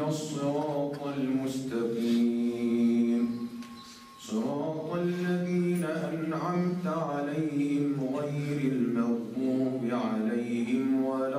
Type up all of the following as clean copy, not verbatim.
اهدنا الصراط المستقيم صراط الذين أنعمت عليهم غير المغضوب عليهم ولا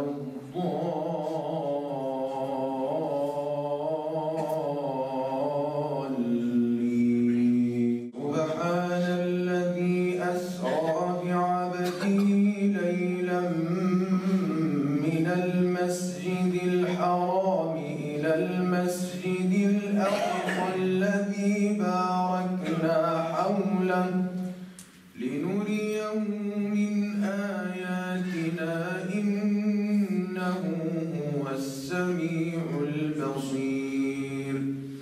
الضالين. سبحان الذي أسرى بعبده ليلا من المسجد الحرام إلى المسجد الأقصى الذي باركنا حوله لنريه من آياتنا إنه هو السميع البصير.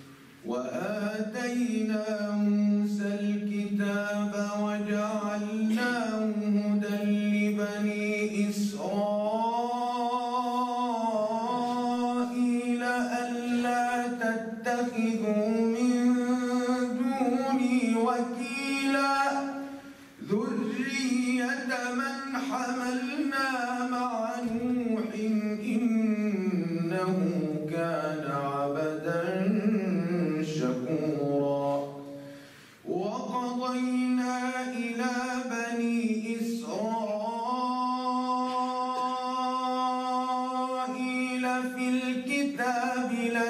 وآتينا موسى الكتاب وجعلناه هدى لبني إسرائيل ألا تتخذوا من دوني وكيلا ذرية من حملنا مع نوح إنه كان عبدا شكورا. وقضينا إلى بني إسرائيل في الكتاب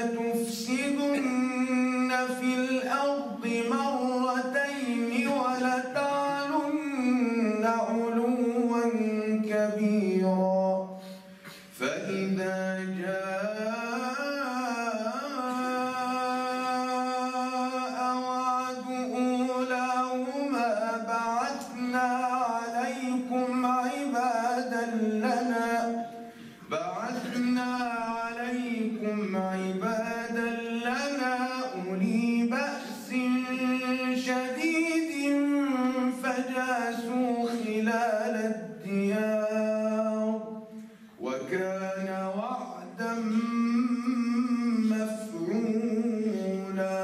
لتفسدن في الأرض مرتين ولتعلن علوا كبيرا. فإذا جاء وعد أولاهما بعثنا عليكم عبادا لنا أولي بأس شديد فجاسوا خلال الديار وكان وعدا مفعولا.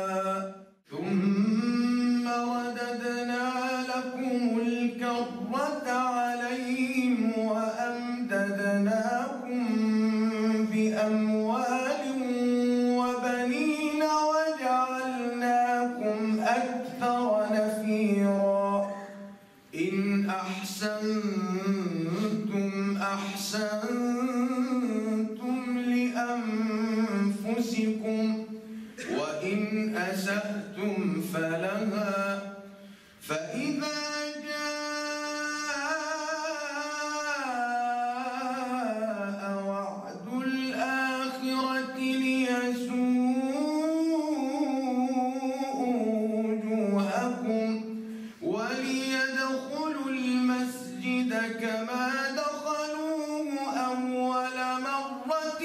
ثم رددنا لكم الكرة عليهم وأمددناكم بأموال وبنين وجعلناكم أكثر نفيرا. إن أحسنتم أحسنتم لأنفسكم وإن أسأتم فلها. فإذا جاء وعد الآخرة ليسوءوا وجوهكم وليدخلوا المسجد كما دخلوه أول مرة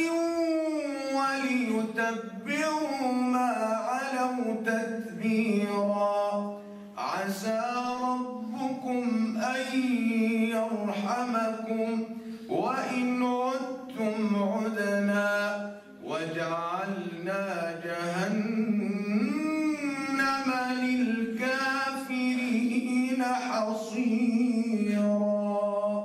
وليتبعوا ما علوا تتبيرا. عسى ربكم أن يرحمكم وإن عدتم عدنا وجعلنا جهنم للكافرين حصيرا.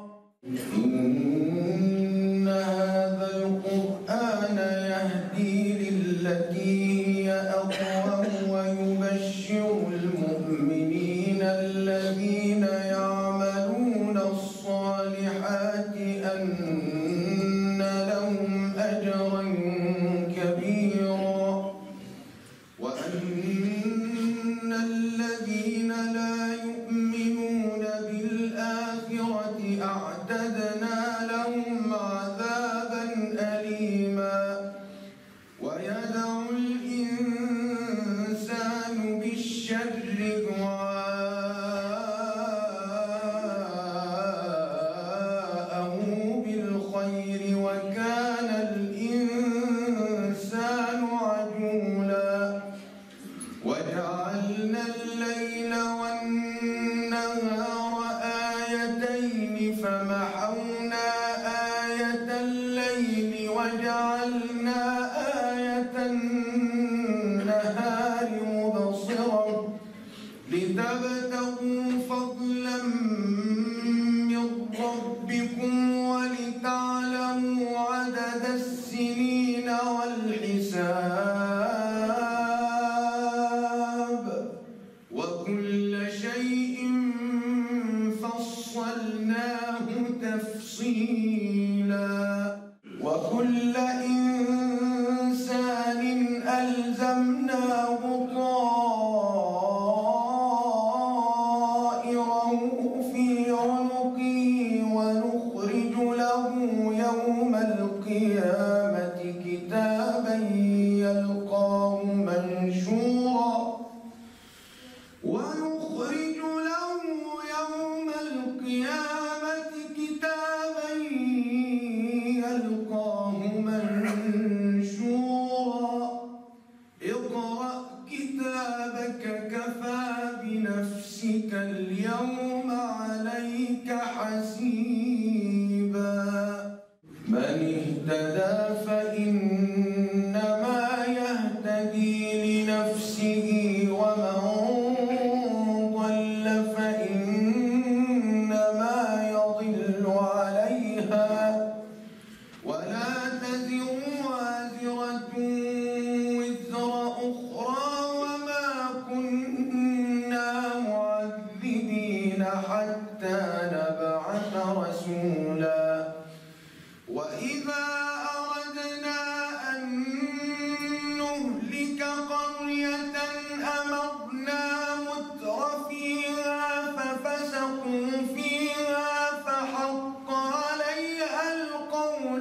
إن هذا القرآن يهدي للتي هي أقوم ويبشر المؤمنين الذين يعملون الصالحات أن لهم أجرا كبيرا وأن الذين لا يؤمنون بالآخرة أعتدنا لهم عذابا أليما. ويدعو الإنسان بالشر دعاءه بالخير وكان الإنسان عجولا. وجعلنا الليل والنهار آيتين فمحونا آية الليل وجعلنا آية النهار ألزمناه طائره في عنقه ونخرج له يوم القيامة كتابا يلقاه منشورا ونخرج له يوم القيامة كتابا يلقاه منشورا اقرأ كتابك كفى بنفسك اليوم عليك حسيبا من اهتدى فإنما يهتدي لنفسه ومن ضل فإنما يضل عليها ولا تزر وازرة وزر أخرى وما كنا معذبين حتى نبعث رسولا وإذا أردنا أن نهلك قرية أمرنا متر فيها ففسقوا فيها فحق عليها القول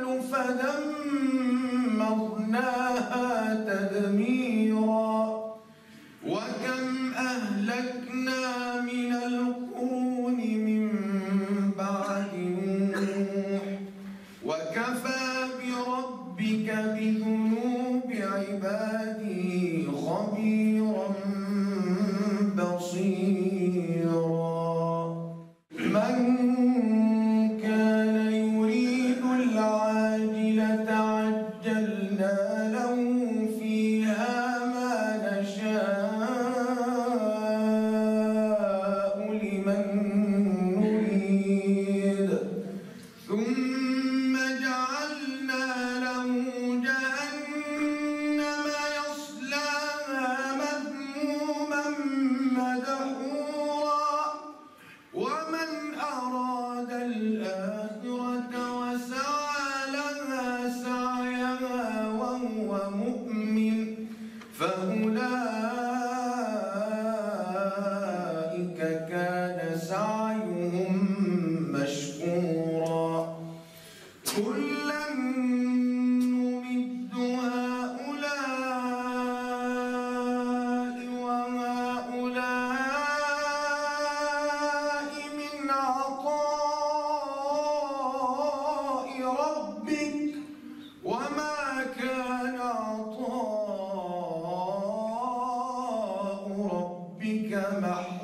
فدمرناها تدميرا وكم أهلكنا من القرون من بعد نوح وكفى بربك بذنوب عباده خبيرا بصيرا من كان يريد العاجلة عجلنا له فيها ما نشاء لمن نريد ثم جعلنا له جهنم يصلاها مذموما مدحورا ومن أراد الآخرة وسعى لها سعيها وهو مؤمن فأولئك كان سعيهم مشكورا كلا نمد هؤلاء وهؤلاء من عطاء ربك وما كان عطاء ربك محظورا